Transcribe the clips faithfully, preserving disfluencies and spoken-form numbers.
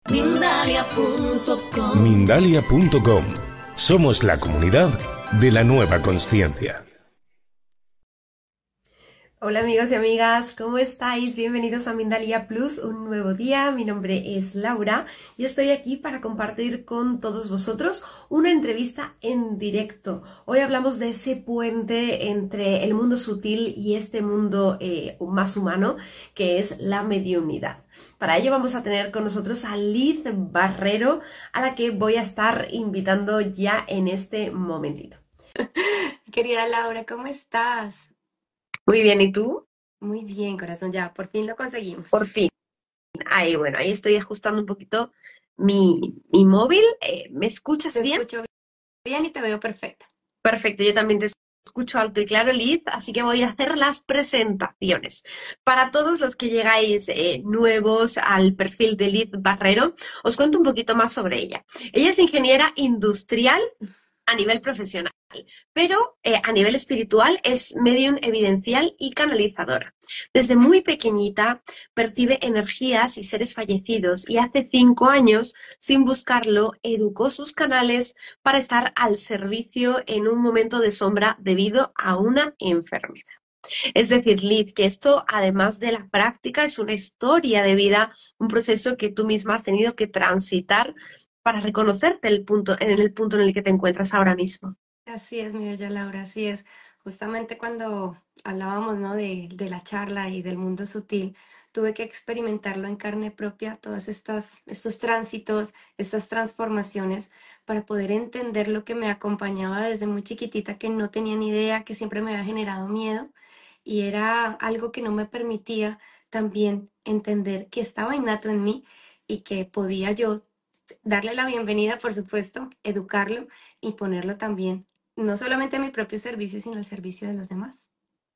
Mindalia punto com Mindalia punto com. Somos la comunidad de la nueva consciencia. Hola amigos y amigas, ¿cómo estáis? Bienvenidos a Mindalia Plus, un nuevo día. Mi nombre es Laura y estoy aquí para compartir con todos vosotros una entrevista en directo. Hoy hablamos de ese puente entre el mundo sutil y este mundo eh, más humano, que es la mediunidad. Para ello vamos a tener con nosotros a Liz Barrero, a la que voy a estar invitando ya en este momentito. Querida Laura, ¿cómo estás? Muy bien, ¿y tú? Muy bien, corazón, ya, por fin lo conseguimos. Por fin. Ahí, bueno, ahí estoy ajustando un poquito mi, mi móvil. Eh, ¿me escuchas Te bien? escucho bien y te veo perfecta. Perfecto, yo también te escucho alto y claro, Liz, así que voy a hacer las presentaciones. Para todos los que llegáis eh, nuevos al perfil de Liz Barrero, os cuento un poquito más sobre ella. Ella es ingeniera industrial a nivel profesional, pero eh, a nivel espiritual es medium evidencial y canalizadora. Desde muy pequeñita percibe energías y seres fallecidos y hace cinco años, sin buscarlo, educó sus canales para estar al servicio en un momento de sombra debido a una enfermedad. Es decir, Liz, que esto, además de la práctica, es una historia de vida, un proceso que tú misma has tenido que transitar para reconocerte el punto, en el punto en el que te encuentras ahora mismo. Así es, mi bella Laura, así es. Justamente cuando hablábamos, ¿no? de, de la charla y del mundo sutil, tuve que experimentarlo en carne propia, todas estas, estos tránsitos, estas transformaciones, para poder entender lo que me acompañaba desde muy chiquitita, que no tenía ni idea, que siempre me había generado miedo, y era algo que no me permitía también entender que estaba innato en mí y que podía yo darle la bienvenida, por supuesto, educarlo y ponerlo también, no solamente a mi propio servicio, sino al servicio de los demás.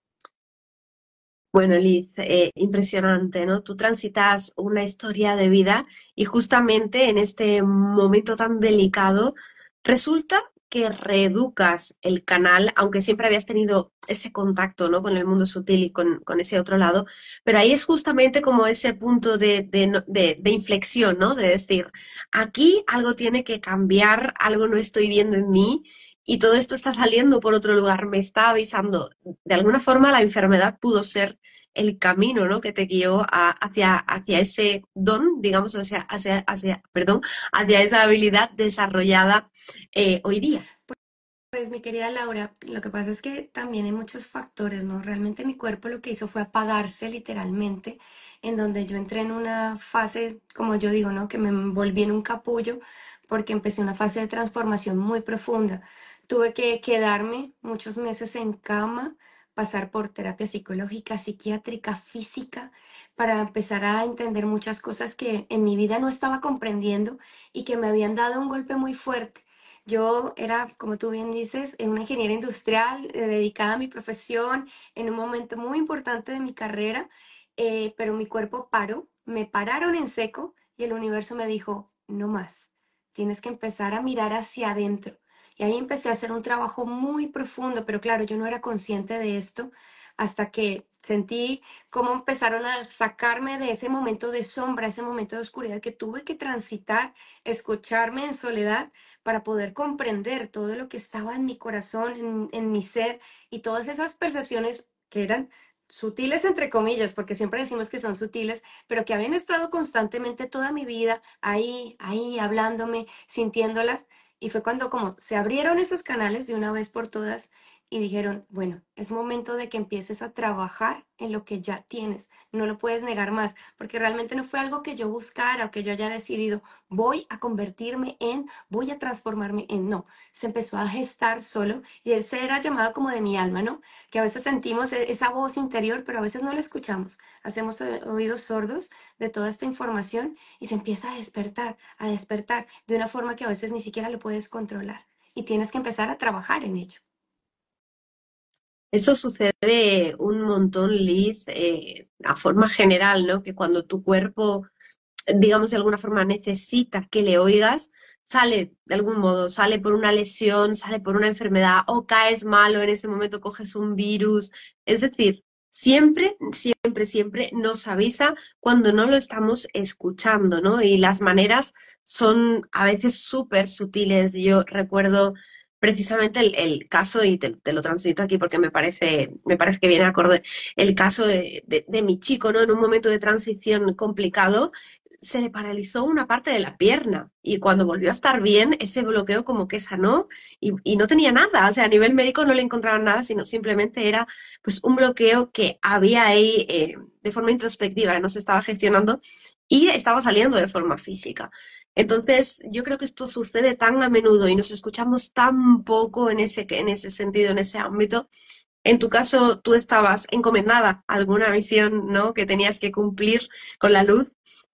Bueno, Liz, eh, impresionante, ¿no? Tú transitas una historia de vida y justamente en este momento tan delicado resulta que reeducas el canal, aunque siempre habías tenido ese contacto, ¿no? Con el mundo sutil y con, con ese otro lado, pero ahí es justamente como ese punto de, de, no- de- de inflexión, ¿no? De decir, aquí algo tiene que cambiar, algo no estoy viendo en mí y todo esto está saliendo por otro lugar, me está avisando. De alguna forma la enfermedad pudo ser el camino, ¿no? Que te guió a- hacia, hacia ese don, digamos, hacia, hacia, hacia, perdón, hacia esa habilidad desarrollada eh, hoy día. Pues mi querida Laura, lo que pasa es que también hay muchos factores, ¿no? Realmente mi cuerpo lo que hizo fue apagarse literalmente, en donde yo entré en una fase, como yo digo, ¿no? Que me envolví en un capullo porque empecé una fase de transformación muy profunda. Tuve que quedarme muchos meses en cama, pasar por terapia psicológica, psiquiátrica, física, para empezar a entender muchas cosas que en mi vida no estaba comprendiendo y que me habían dado un golpe muy fuerte. Yo era, como tú bien dices, eh, una ingeniera industrial eh, dedicada a mi profesión en un momento muy importante de mi carrera, eh, pero mi cuerpo paró, me pararon en seco y el universo me dijo, no más, tienes que empezar a mirar hacia adentro. Y ahí empecé a hacer un trabajo muy profundo, pero claro, yo no era consciente de esto hasta que sentí cómo empezaron a sacarme de ese momento de sombra, ese momento de oscuridad que tuve que transitar, escucharme en soledad para poder comprender todo lo que estaba en mi corazón, en, en mi ser y todas esas percepciones que eran sutiles entre comillas, porque siempre decimos que son sutiles, pero que habían estado constantemente toda mi vida ahí, ahí, hablándome, sintiéndolas. Y fue cuando como se abrieron esos canales de una vez por todas y dijeron, bueno, es momento de que empieces a trabajar en lo que ya tienes, no lo puedes negar más, porque realmente no fue algo que yo buscara o que yo haya decidido, voy a convertirme en, voy a transformarme en, no, se empezó a gestar solo y ese era llamado como de mi alma, ¿no? Que a veces sentimos e- esa voz interior, pero a veces no la escuchamos, hacemos o- oídos sordos de toda esta información y se empieza a despertar, a despertar de una forma que a veces ni siquiera lo puedes controlar y tienes que empezar a trabajar en ello. Eso sucede un montón, Liz, eh, a forma general, ¿no? Que cuando tu cuerpo, digamos, de alguna forma necesita que le oigas, sale de algún modo, sale por una lesión, sale por una enfermedad, o caes malo en ese momento, coges un virus. Es decir, siempre, siempre, siempre nos avisa cuando no lo estamos escuchando, ¿no? Y las maneras son a veces súper sutiles. Yo recuerdo precisamente el, el caso, y te, te lo transmito aquí porque me parece, me parece que viene acorde, el caso de, de- de mi chico, ¿no? En un momento de transición complicado, se le paralizó una parte de la pierna y cuando volvió a estar bien, ese bloqueo como que sanó y, y no tenía nada. O sea, a nivel médico no le encontraban nada, sino simplemente era pues un bloqueo que había ahí eh, de forma introspectiva, que no se estaba gestionando y estaba saliendo de forma física. Entonces, yo creo que esto sucede tan a menudo y nos escuchamos tan poco en ese, en ese sentido, en ese ámbito. En tu caso, tú estabas encomendada a alguna misión, ¿no? Que tenías que cumplir con la luz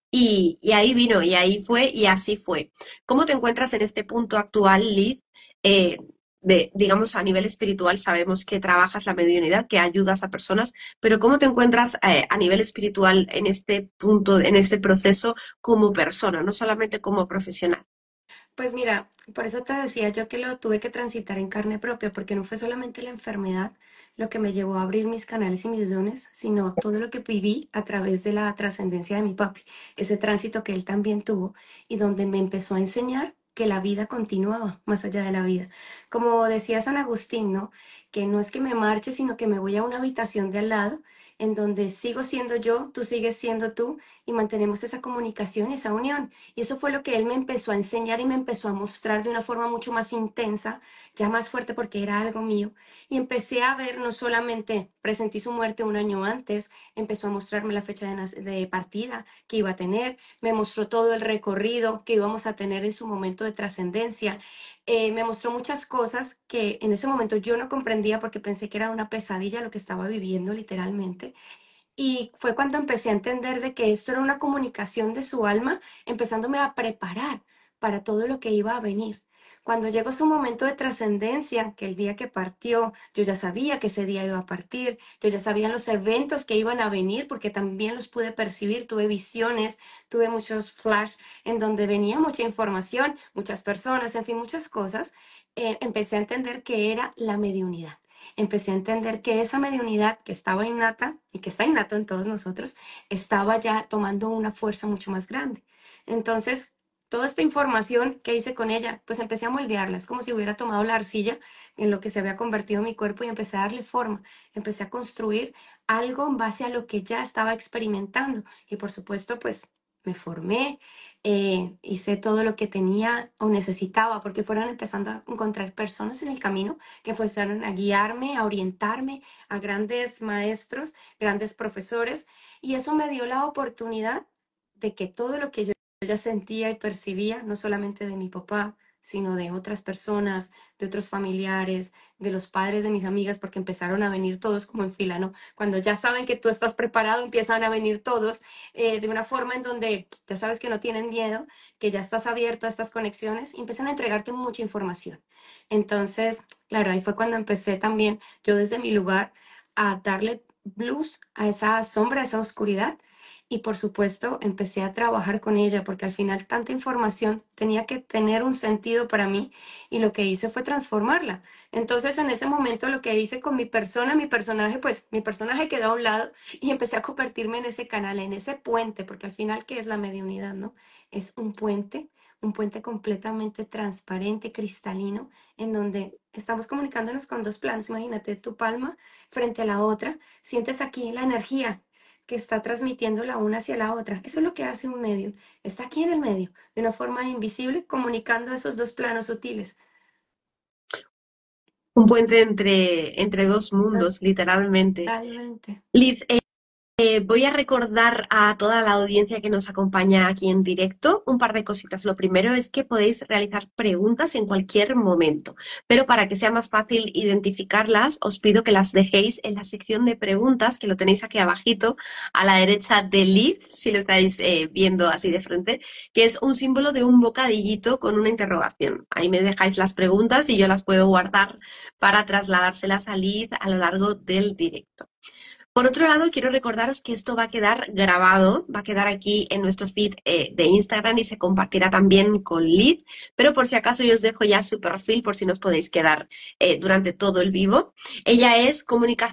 y, y ahí vino, y ahí fue, y así fue. ¿Cómo te encuentras en este punto actual, Liz? Eh, de, digamos, a nivel espiritual sabemos que trabajas la mediunidad, que ayudas a personas, pero ¿cómo te encuentras eh, a nivel espiritual en este punto, en este proceso como persona, no solamente como profesional? Pues mira, por eso te decía yo que lo tuve que transitar en carne propia, porque no fue solamente la enfermedad lo que me llevó a abrir mis canales y mis dones, sino todo lo que viví a través de la trascendencia de mi papi, ese tránsito que él también tuvo y donde me empezó a enseñar que la vida continuaba más allá de la vida. Como decía San Agustín, ¿no? Que no es que me marche, sino que me voy a una habitación de al lado en donde sigo siendo yo, tú sigues siendo tú y mantenemos esa comunicación y esa unión. Y eso fue lo que él me empezó a enseñar y me empezó a mostrar de una forma mucho más intensa, ya más fuerte porque era algo mío. Y empecé a ver, no solamente presentí su muerte un año antes, empezó a mostrarme la fecha de, nac- de partida que iba a tener, me mostró todo el recorrido que íbamos a tener en su momento de trascendencia. Eh, me mostró muchas cosas que en ese momento yo no comprendía porque pensé que era una pesadilla lo que estaba viviendo literalmente. Y fue cuando empecé a entender de que esto era una comunicación de su alma, empezándome a preparar para todo lo que iba a venir. Cuando llegó su momento de trascendencia, que el día que partió, yo ya sabía que ese día iba a partir, yo ya sabía los eventos que iban a venir, porque también los pude percibir, tuve visiones, tuve muchos flash en donde venía mucha información, muchas personas, en fin, muchas cosas. Eh, empecé a entender que era la mediunidad. Empecé a entender que esa mediunidad que estaba innata y que está innato en todos nosotros, estaba ya tomando una fuerza mucho más grande. Entonces, toda esta información que hice con ella, pues empecé a moldearla. Es como si hubiera tomado la arcilla en lo que se había convertido mi cuerpo y empecé a darle forma. Empecé a construir algo en base a lo que ya estaba experimentando. Y por supuesto, pues me formé, eh, hice todo lo que tenía o necesitaba, porque fueron empezando a encontrar personas en el camino que fueron a guiarme, a orientarme, a grandes maestros, grandes profesores, y eso me dio la oportunidad de que todo lo que yo ya sentía y percibía, no solamente de mi papá, sino de otras personas, de otros familiares, de los padres de mis amigas, porque empezaron a venir todos como en fila, ¿no? Cuando ya saben que tú estás preparado, empiezan a venir todos eh, de una forma en donde ya sabes que no tienen miedo, que ya estás abierto a estas conexiones y empiezan a entregarte mucha información. Entonces, claro, ahí fue cuando empecé también yo desde mi lugar a darle luz a esa sombra, a esa oscuridad. Y por supuesto empecé a trabajar con ella porque al final tanta información tenía que tener un sentido para mí y lo que hice fue transformarla. Entonces en ese momento lo que hice con mi persona, mi personaje, pues mi personaje quedó a un lado y empecé a convertirme en ese canal, en ese puente, porque al final, ¿qué es la mediunidad, no? Es un puente, un puente completamente transparente, cristalino, en donde estamos comunicándonos con dos planos. Imagínate tu palma frente a la otra, sientes aquí la energía que está transmitiendo la una hacia la otra. Eso es lo que hace un medium. Está aquí en el medio, de una forma invisible, comunicando esos dos planos sutiles. Un puente entre, entre dos mundos, literalmente. Totalmente. Liz, Eh, voy a recordar a toda la audiencia que nos acompaña aquí en directo un par de cositas. Lo primero es que podéis realizar preguntas en cualquier momento, pero para que sea más fácil identificarlas, os pido que las dejéis en la sección de preguntas, que lo tenéis aquí abajito, a la derecha del lead, si lo estáis eh, viendo así de frente, que es un símbolo de un bocadillito con una interrogación. Ahí me dejáis las preguntas y yo las puedo guardar para trasladárselas a Liz a lo largo del directo. Por otro lado, quiero recordaros que esto va a quedar grabado, va a quedar aquí en nuestro feed eh, de Instagram y se compartirá también con Lid, pero por si acaso yo os dejo ya su perfil por si no os podéis quedar eh, durante todo el vivo. Ella es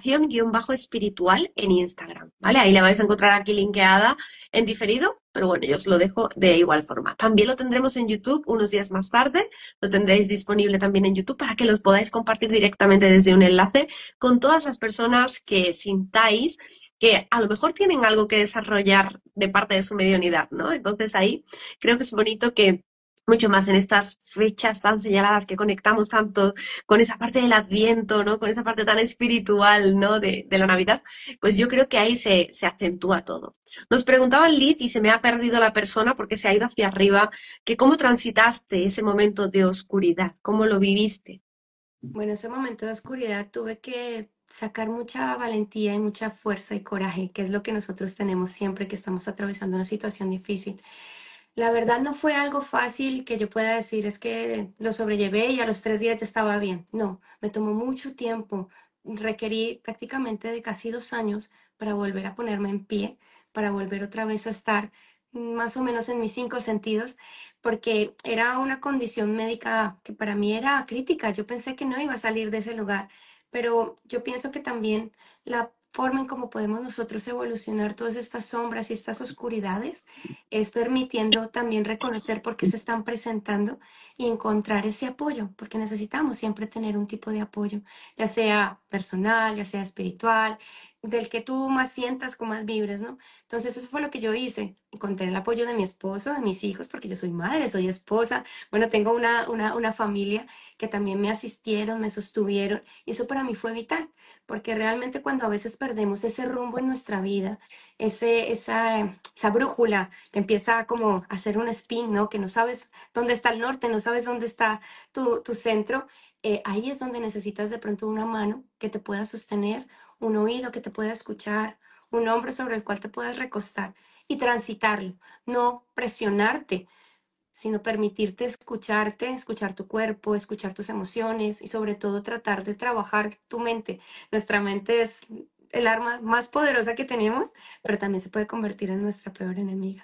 comunicación-espiritual en Instagram, ¿vale? Ahí la vais a encontrar aquí linkeada en diferido, pero bueno, yo os lo dejo de igual forma. También lo tendremos en YouTube unos días más tarde, lo tendréis disponible también en YouTube para que lo podáis compartir directamente desde un enlace con todas las personas que sintáis que a lo mejor tienen algo que desarrollar de parte de su mediunidad, ¿no? Entonces ahí creo que es bonito que mucho más en estas fechas tan señaladas que conectamos tanto con esa parte del Adviento, ¿no? Con esa parte tan espiritual, ¿no? De, de la Navidad, pues yo creo que ahí se, se acentúa todo. Nos preguntaba el Lid y se me ha perdido la persona porque se ha ido hacia arriba, que cómo transitaste ese momento de oscuridad, cómo lo viviste. Bueno, ese momento de oscuridad tuve que sacar mucha valentía y mucha fuerza y coraje, que es lo que nosotros tenemos siempre que estamos atravesando una situación difícil. La verdad no fue algo fácil que yo pueda decir, es que lo sobrellevé y a los tres días ya estaba bien. No, me tomó mucho tiempo. Requerí prácticamente de casi dos años para volver a ponerme en pie, para volver otra vez a estar más o menos en mis cinco sentidos, porque era una condición médica que para mí era crítica. Yo pensé que no iba a salir de ese lugar, pero yo pienso que también la forma en cómo podemos nosotros evolucionar todas estas sombras y estas oscuridades es permitiendo también reconocer por qué se están presentando y encontrar ese apoyo, porque necesitamos siempre tener un tipo de apoyo, ya sea personal, ya sea espiritual, del que tú más sientas, con más vibres, ¿no? Entonces eso fue lo que yo hice. Encontré el apoyo de mi esposo, de mis hijos, porque yo soy madre, soy esposa. Bueno, tengo una, una, una familia que también me asistieron, me sostuvieron, y eso para mí fue vital, porque realmente cuando a veces perdemos ese rumbo en nuestra vida, ese, esa, esa brújula que empieza como a hacer un spin, ¿no? Que no sabes dónde está el norte, no sabes dónde está tu, tu centro, eh, ahí es donde necesitas de pronto una mano que te pueda sostener, un oído que te pueda escuchar, un hombro sobre el cual te puedas recostar y transitarlo, no presionarte, sino permitirte escucharte, escuchar tu cuerpo, escuchar tus emociones y sobre todo tratar de trabajar tu mente. Nuestra mente es el arma más poderosa que tenemos, pero también se puede convertir en nuestra peor enemiga.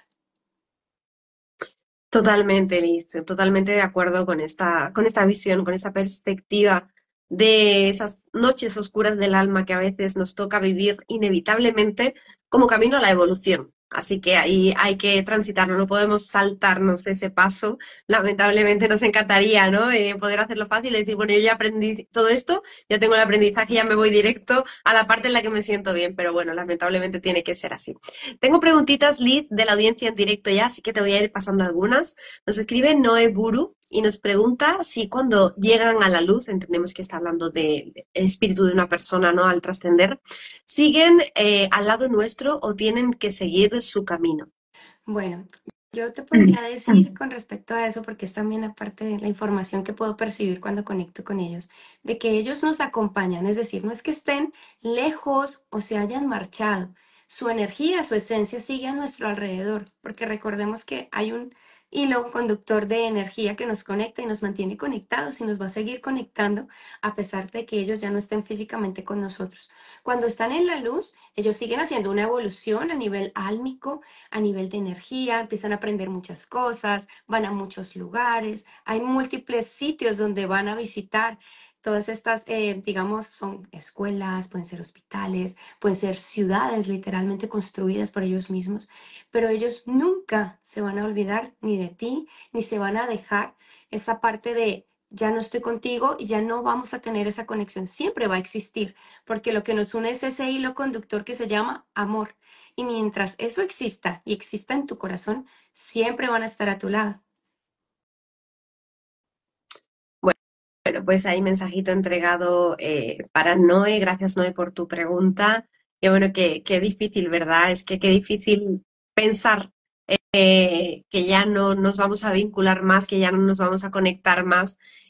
Totalmente, Liz, totalmente de acuerdo con esta, con esta visión, con esta perspectiva de esas noches oscuras del alma que a veces nos toca vivir inevitablemente como camino a la evolución. Así que ahí hay que transitarlo, no podemos saltarnos de ese paso. Lamentablemente nos encantaría, ¿no? Eh, poder hacerlo fácil y decir, bueno, yo ya aprendí todo esto, ya tengo el aprendizaje, ya me voy directo a la parte en la que me siento bien, pero bueno, lamentablemente tiene que ser así. Tengo preguntitas, Liz, de la audiencia en directo ya, así que te voy a ir pasando algunas. Nos escribe Noé Buru y nos pregunta si cuando llegan a la luz, entendemos que está hablando del espíritu de una persona, ¿no? Al trascender, siguen eh, al lado nuestro o tienen que seguir su camino. Bueno, yo te podría decir con respecto a eso, porque es también aparte de la información que puedo percibir cuando conecto con ellos, de que ellos nos acompañan, es decir, no es que estén lejos o se hayan marchado, su energía, su esencia sigue a nuestro alrededor, porque recordemos que hay un hilo conductor de energía que nos conecta y nos mantiene conectados y nos va a seguir conectando a pesar de que ellos ya no estén físicamente con nosotros. Cuando están en la luz, ellos siguen haciendo una evolución a nivel álmico, a nivel de energía, empiezan a aprender muchas cosas, van a muchos lugares, hay múltiples sitios donde van a visitar. Todas estas, eh, digamos, son escuelas, pueden ser hospitales, pueden ser ciudades literalmente construidas por ellos mismos, pero ellos nunca se van a olvidar ni de ti, ni se van a dejar esa parte de ya no estoy contigo y ya no vamos a tener esa conexión. Siempre va a existir, porque lo que nos une es ese hilo conductor que se llama amor. Y mientras eso exista y exista en tu corazón, siempre van a estar a tu lado. Bueno, bueno, pues hay mensajito entregado eh, para Noé. Gracias, Noé, por tu pregunta. Y bueno, qué, qué difícil, ¿verdad? Es que qué difícil pensar eh, que ya no nos vamos a vincular más, que ya no nos vamos a conectar más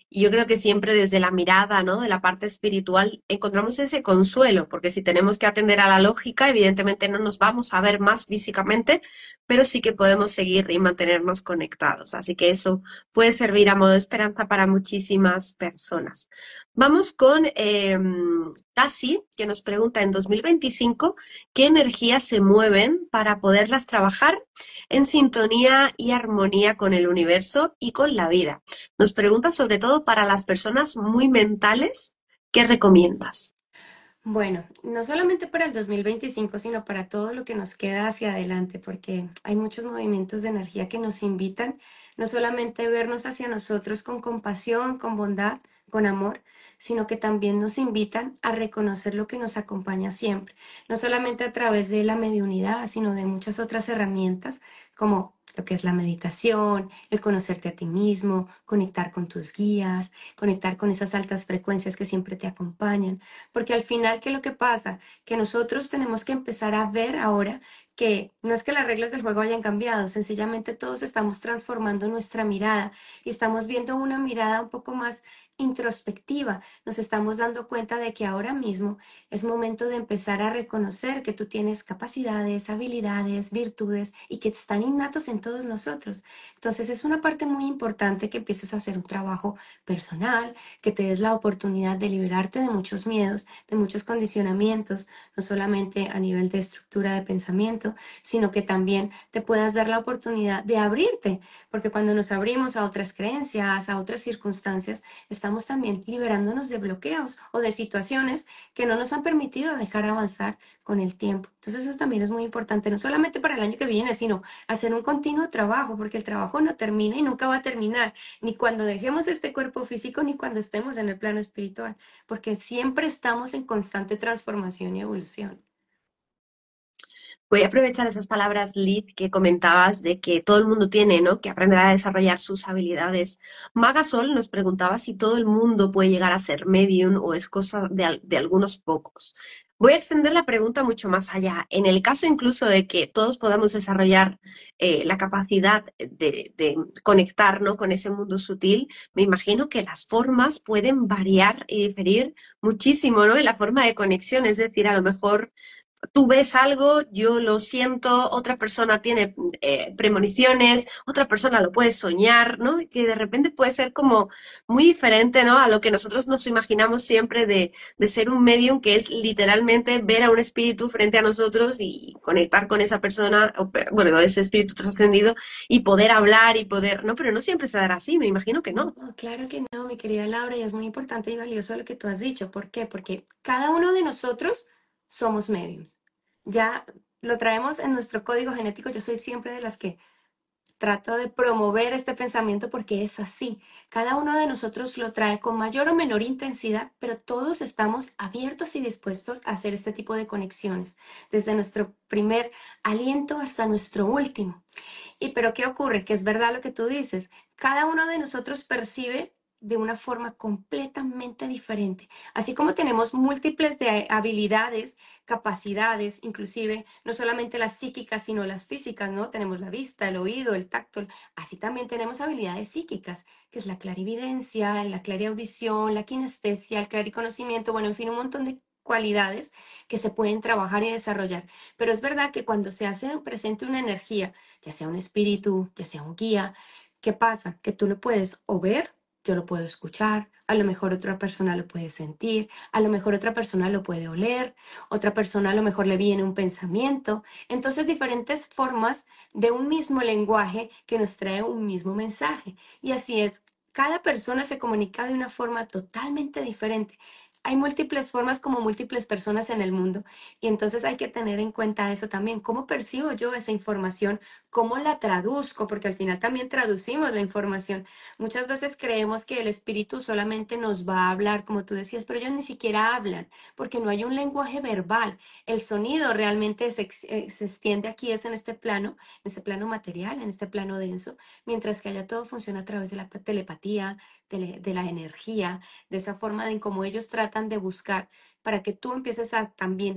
Y yo creo que siempre desde la mirada, ¿no? De la parte espiritual encontramos ese consuelo, porque si tenemos que atender a la lógica, evidentemente no nos vamos a ver más físicamente, pero sí que podemos seguir y mantenernos conectados. Así que eso puede servir a modo de esperanza para muchísimas personas. Vamos con eh, Casi, que nos pregunta en dos mil veinticinco qué energías se mueven para poderlas trabajar en sintonía y armonía con el universo y con la vida. Nos pregunta sobre todo para las personas muy mentales, ¿qué recomiendas? Bueno, no solamente para el dos mil veinticinco, sino para todo lo que nos queda hacia adelante, porque hay muchos movimientos de energía que nos invitan no solamente vernos hacia nosotros con compasión, con bondad, con amor, sino que también nos invitan a reconocer lo que nos acompaña siempre, no solamente a través de la mediunidad, sino de muchas otras herramientas como lo que es la meditación, el conocerte a ti mismo, conectar con tus guías, conectar con esas altas frecuencias que siempre te acompañan. Porque al final, ¿qué es lo que pasa? Que nosotros tenemos que empezar a ver ahora que no es que las reglas del juego hayan cambiado, sencillamente todos estamos transformando nuestra mirada y estamos viendo una mirada un poco más introspectiva. Nos estamos dando cuenta de que ahora mismo es momento de empezar a reconocer que tú tienes capacidades, habilidades, virtudes y que están innatos en todos nosotros. Entonces es una parte muy importante que empieces a hacer un trabajo personal, que te des la oportunidad de liberarte de muchos miedos, de muchos condicionamientos, no solamente a nivel de estructura de pensamiento, sino que también te puedas dar la oportunidad de abrirte, porque cuando nos abrimos a otras creencias, a otras circunstancias, estamos también liberándonos de bloqueos o de situaciones que no nos han permitido dejar avanzar con el tiempo. Entonces eso también es muy importante, no solamente para el año que viene, sino hacer un continuo trabajo, porque el trabajo no termina y nunca va a terminar ni cuando dejemos este cuerpo físico, ni cuando estemos en el plano espiritual, porque siempre estamos en constante transformación y evolución. Voy a aprovechar esas palabras, Liz, que comentabas de que todo el mundo tiene, ¿no? Que aprender a desarrollar sus habilidades. Magasol nos preguntaba si todo el mundo puede llegar a ser medium o es cosa de, al- de algunos pocos. Voy a extender la pregunta mucho más allá. En el caso incluso de que todos podamos desarrollar eh, la capacidad de, de conectar, ¿no? Con ese mundo sutil, me imagino que las formas pueden variar y diferir muchísimo, ¿no? En la forma de conexión, es decir, a lo mejor tú ves algo, yo lo siento, otra persona tiene eh, premoniciones, otra persona lo puede soñar, ¿no? Y que de repente puede ser como muy diferente, ¿no? A lo que nosotros nos imaginamos siempre de, de ser un medium, que es literalmente ver a un espíritu frente a nosotros y conectar con esa persona, o, bueno, ese espíritu trascendido y poder hablar y poder, ¿no? Pero no siempre se dará así, me imagino que no. No, claro que no, mi querida Laura, y es muy importante y valioso lo que tú has dicho. ¿Por qué? Porque cada uno de nosotros somos mediums. Ya lo traemos en nuestro código genético. Yo soy siempre de las que trato de promover este pensamiento porque es así. Cada uno de nosotros lo trae con mayor o menor intensidad, pero todos estamos abiertos y dispuestos a hacer este tipo de conexiones, desde nuestro primer aliento hasta nuestro último. Y pero ¿qué ocurre? Que es verdad lo que tú dices. Cada uno de nosotros percibe de una forma completamente diferente. Así como tenemos múltiples de habilidades, capacidades, inclusive no solamente las psíquicas, sino las físicas, ¿no? Tenemos la vista, el oído, el tacto. Así también tenemos habilidades psíquicas, que es la clarividencia, la clariaudición, la kinestesia, el clariconocimiento, bueno, en fin, un montón de cualidades que se pueden trabajar y desarrollar. Pero es verdad que cuando se hace presente una energía, ya sea un espíritu, ya sea un guía, ¿qué pasa? Que tú lo puedes o ver, yo lo puedo escuchar, a lo mejor otra persona lo puede sentir, a lo mejor otra persona lo puede oler, otra persona a lo mejor le viene un pensamiento. Entonces, diferentes formas de un mismo lenguaje que nos trae un mismo mensaje. Y así es, cada persona se comunica de una forma totalmente diferente. Hay múltiples formas como múltiples personas en el mundo y entonces hay que tener en cuenta eso también. ¿Cómo percibo yo esa información? ¿Cómo la traduzco? Porque al final también traducimos la información. Muchas veces creemos que el espíritu solamente nos va a hablar, como tú decías, pero ellos ni siquiera hablan, porque no hay un lenguaje verbal. El sonido realmente se, ex- eh, se extiende aquí, es en este plano, en este plano material, en este plano denso, mientras que allá todo funciona a través de la telepatía, de, de la energía, de esa forma de en cómo ellos tratan de buscar para que tú empieces a también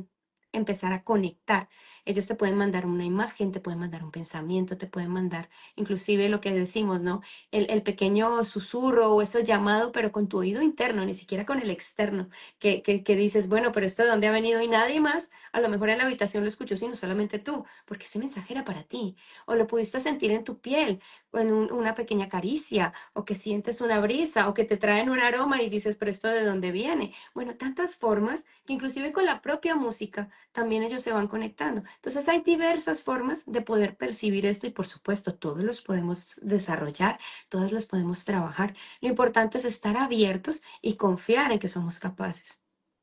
empezar a conectar. Ellos te pueden mandar una imagen, te pueden mandar un pensamiento, te pueden mandar inclusive lo que decimos, ¿no? El, el pequeño susurro o ese llamado, pero con tu oído interno, ni siquiera con el externo, que, que, que dices, bueno, pero esto de dónde ha venido y nadie más, a lo mejor en la habitación lo escuchó, sino solamente tú, porque ese mensaje era para ti, o lo pudiste sentir en tu piel, o en un- una pequeña caricia, o que sientes una brisa, o que te traen un aroma y dices, pero esto de dónde viene. Bueno, tantas formas que inclusive con la propia música también ellos se van conectando. Entonces hay diversas formas de poder percibir esto y por supuesto todos los podemos desarrollar, todos los podemos trabajar. Lo importante es estar abiertos y confiar en que somos capaces.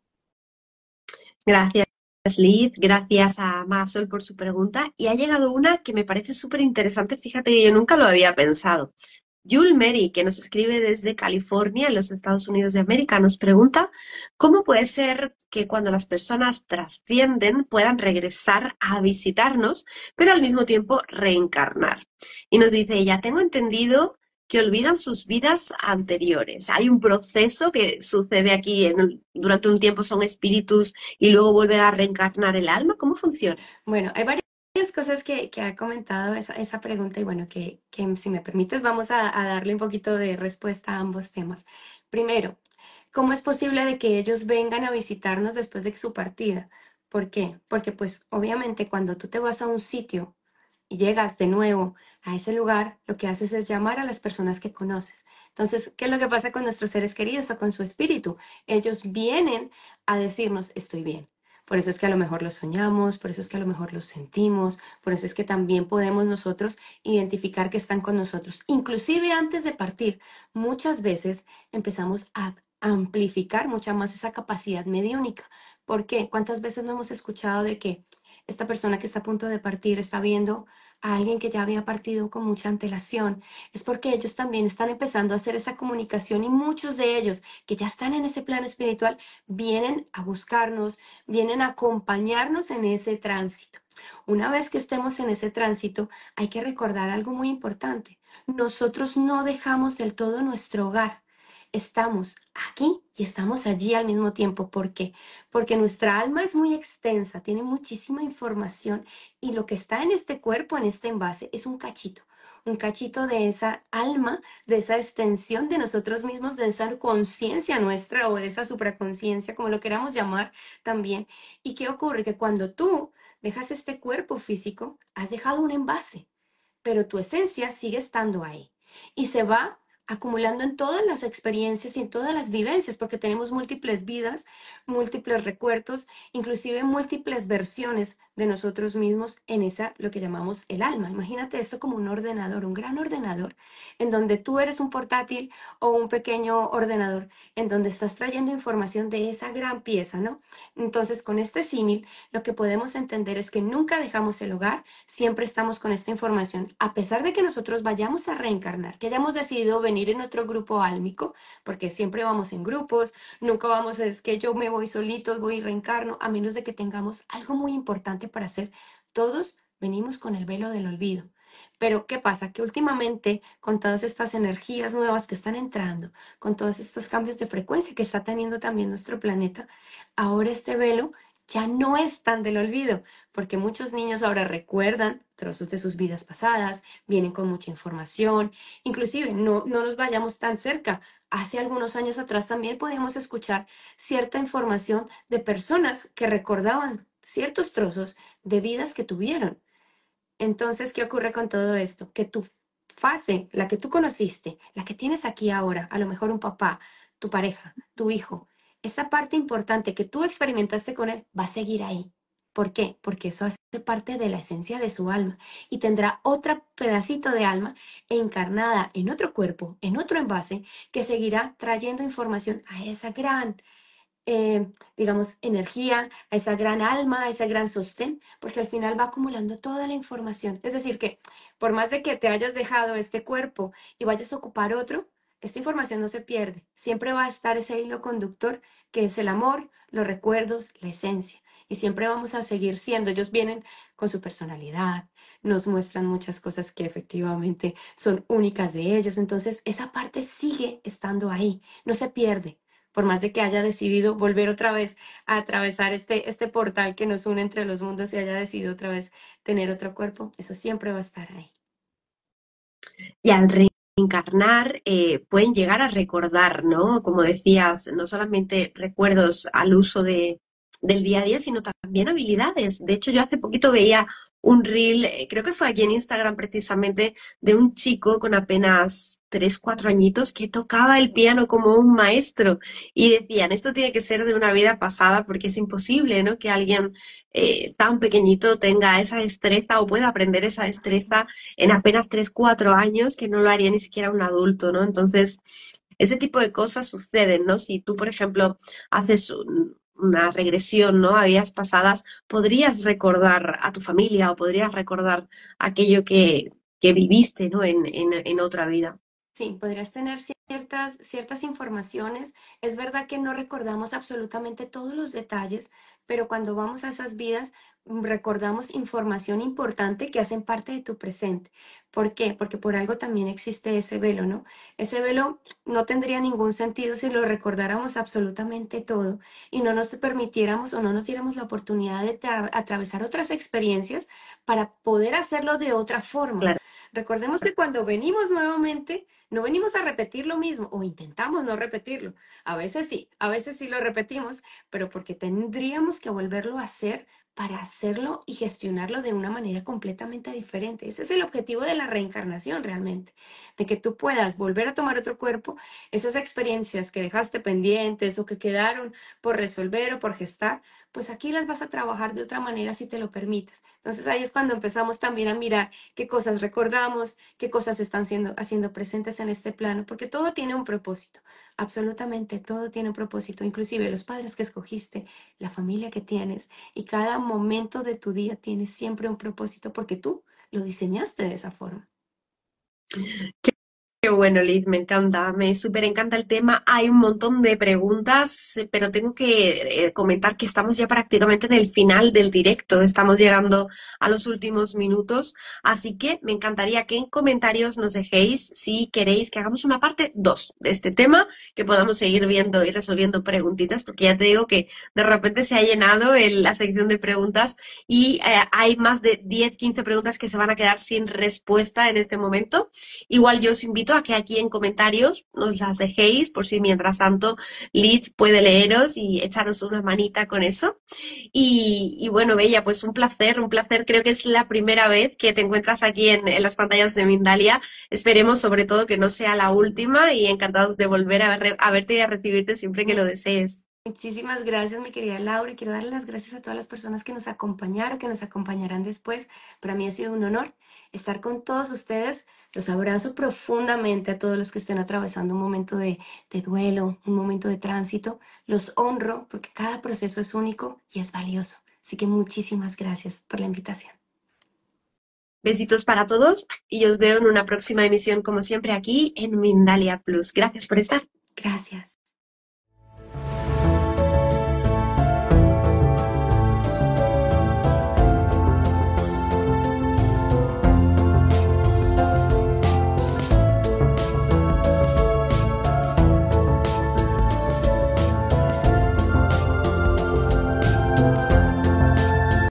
Gracias, Liz. Gracias a Marisol por su pregunta. Y ha llegado una que me parece súper interesante. Fíjate que yo nunca lo había pensado. Jule Mary, que nos escribe desde California, en los Estados Unidos de América, nos pregunta cómo puede ser que cuando las personas trascienden puedan regresar a visitarnos, pero al mismo tiempo reencarnar. Y nos dice ella, tengo entendido que olvidan sus vidas anteriores. Hay un proceso que sucede aquí en el- durante un tiempo son espíritus y luego vuelve a reencarnar el alma. ¿Cómo funciona? Bueno, hay varias cosas que, que ha comentado esa, esa pregunta y bueno, que, que si me permites vamos a, a darle un poquito de respuesta a ambos temas. Primero, ¿cómo es posible de que ellos vengan a visitarnos después de su partida? ¿Por qué? Porque pues obviamente cuando tú te vas a un sitio y llegas de nuevo a ese lugar, lo que haces es llamar a las personas que conoces. Entonces, ¿qué es lo que pasa con nuestros seres queridos o con su espíritu? Ellos vienen a decirnos, estoy bien. Por eso es que a lo mejor los soñamos, por eso es que a lo mejor los sentimos, por eso es que también podemos nosotros identificar que están con nosotros. Inclusive antes de partir, muchas veces empezamos a amplificar mucha más esa capacidad mediúnica. ¿Por qué? ¿Cuántas veces no hemos escuchado de que esta persona que está a punto de partir está viendo a alguien que ya había partido con mucha antelación? Es porque ellos también están empezando a hacer esa comunicación y muchos de ellos que ya están en ese plano espiritual vienen a buscarnos, vienen a acompañarnos en ese tránsito. Una vez que estemos en ese tránsito, hay que recordar algo muy importante. Nosotros no dejamos del todo nuestro hogar. Estamos aquí y estamos allí al mismo tiempo. ¿Por qué? Porque nuestra alma es muy extensa, tiene muchísima información y lo que está en este cuerpo, en este envase, es un cachito. Un cachito de esa alma, de esa extensión de nosotros mismos, de esa conciencia nuestra o de esa supraconciencia, como lo queramos llamar también. ¿Y qué ocurre? Que cuando tú dejas este cuerpo físico, has dejado un envase, pero tu esencia sigue estando ahí y se va acumulando en todas las experiencias y en todas las vivencias, porque tenemos múltiples vidas, múltiples recuerdos, inclusive múltiples versiones de nosotros mismos en esa, lo que llamamos el alma. Imagínate esto como un ordenador, un gran ordenador, en donde tú eres un portátil o un pequeño ordenador, en donde estás trayendo información de esa gran pieza, ¿no? Entonces, con este símil, lo que podemos entender es que nunca dejamos el hogar, siempre estamos con esta información, a pesar de que nosotros vayamos a reencarnar, que hayamos decidido venir en otro grupo álmico, porque siempre vamos en grupos, nunca vamos, es que yo me voy solito y voy y reencarno, a menos de que tengamos algo muy importante para hacer. Todos venimos con el velo del olvido. Pero ¿qué pasa? Que últimamente, con todas estas energías nuevas que están entrando, con todos estos cambios de frecuencia que está teniendo también nuestro planeta, ahora este velo ya no es tan del olvido, porque muchos niños ahora recuerdan trozos de sus vidas pasadas, vienen con mucha información, inclusive no, no nos vayamos tan cerca. Hace algunos años atrás también podíamos escuchar cierta información de personas que recordaban ciertos trozos de vidas que tuvieron. Entonces, ¿qué ocurre con todo esto? Que tu fase, la que tú conociste, la que tienes aquí ahora, a lo mejor un papá, tu pareja, tu hijo, esa parte importante que tú experimentaste con él va a seguir ahí. ¿Por qué? Porque eso hace parte de la esencia de su alma y tendrá otro pedacito de alma encarnada en otro cuerpo, en otro envase, que seguirá trayendo información a esa gran eh, digamos, energía, a esa gran alma, a ese gran sostén, porque al final va acumulando toda la información. Es decir, que por más de que te hayas dejado este cuerpo y vayas a ocupar otro, esta información no se pierde. Siempre va a estar ese hilo conductor que es el amor, los recuerdos, la esencia. Y siempre vamos a seguir siendo. Ellos vienen con su personalidad, nos muestran muchas cosas que efectivamente son únicas de ellos. Entonces, esa parte sigue estando ahí, no se pierde por más de que haya decidido volver otra vez a atravesar este, este portal que nos une entre los mundos y haya decidido otra vez tener otro cuerpo, eso siempre va a estar ahí. Y al reencarnar eh, pueden llegar a recordar, ¿no? Como decías, no solamente recuerdos al uso de, del día a día, sino también habilidades. De hecho, yo hace poquito veía un reel, eh, creo que fue aquí en Instagram precisamente, de un chico con apenas tres, cuatro añitos que tocaba el piano como un maestro. Y decían, esto tiene que ser de una vida pasada porque es imposible, ¿no? Que alguien eh, tan pequeñito tenga esa destreza o pueda aprender esa destreza en apenas tres cuatro años, que no lo haría ni siquiera un adulto, ¿no? Entonces, ese tipo de cosas suceden, ¿no? Si tú, por ejemplo, haces un- una regresión, ¿no? A vidas pasadas, podrías recordar a tu familia o podrías recordar aquello que, que viviste, ¿no? En, en, en otra vida. Sí, podrías tener ciertas, ciertas informaciones. Es verdad que no recordamos absolutamente todos los detalles, pero cuando vamos a esas vidas, mm, recordamos información importante que hacen parte de tu presente. ¿Por qué? Porque por algo también existe ese velo, ¿no? Ese velo no tendría ningún sentido si lo recordáramos absolutamente todo y no nos permitiéramos o no nos diéramos la oportunidad de tra- atravesar otras experiencias para poder hacerlo de otra forma. Claro. Recordemos que cuando venimos nuevamente, no venimos a repetir lo mismo o intentamos no repetirlo. A veces sí, a veces sí lo repetimos, pero porque tendríamos que volverlo a hacer para hacerlo y gestionarlo de una manera completamente diferente. Ese es el objetivo de la reencarnación realmente, de que tú puedas volver a tomar otro cuerpo, esas experiencias que dejaste pendientes o que quedaron por resolver o por gestar, pues aquí las vas a trabajar de otra manera si te lo permites. Entonces ahí es cuando empezamos también a mirar qué cosas recordamos, qué cosas están siendo, haciendo presentes en este plano, porque todo tiene un propósito, absolutamente todo tiene un propósito, inclusive los padres que escogiste, la familia que tienes, y cada momento de tu día tiene siempre un propósito porque tú lo diseñaste de esa forma. Qué bueno, Liz, me encanta, me súper encanta el tema. Hay un montón de preguntas, eh, pero tengo que eh, comentar que estamos ya prácticamente en el final del directo, estamos llegando a los últimos minutos, así que me encantaría que en comentarios nos dejéis si queréis que hagamos una parte dos de este tema, que podamos seguir viendo y resolviendo preguntitas, porque ya te digo que de repente se ha llenado el- la sección de preguntas y eh, hay más de diez, quince preguntas que se van a quedar sin respuesta en este momento. Igual yo os invito a que aquí en comentarios nos las dejéis por si mientras tanto Liz puede leeros y echaros una manita con eso. Y, y bueno, Bella, pues un placer, un placer. Creo que es la primera vez que te encuentras aquí en, en las pantallas de Mindalia. Esperemos sobre todo que no sea la última y encantados de volver a, ver- a verte y a recibirte siempre que lo desees. Muchísimas gracias, mi querida Laura. Quiero darle las gracias a todas las personas que nos acompañaron, que nos acompañarán después. Para mí ha sido un honor estar con todos ustedes. Los abrazo profundamente a todos los que estén atravesando un momento de, de duelo, un momento de tránsito. Los honro porque cada proceso es único y es valioso. Así que muchísimas gracias por la invitación. Besitos para todos y os veo en una próxima emisión como siempre aquí en Mindalia Plus. Gracias por estar. Gracias.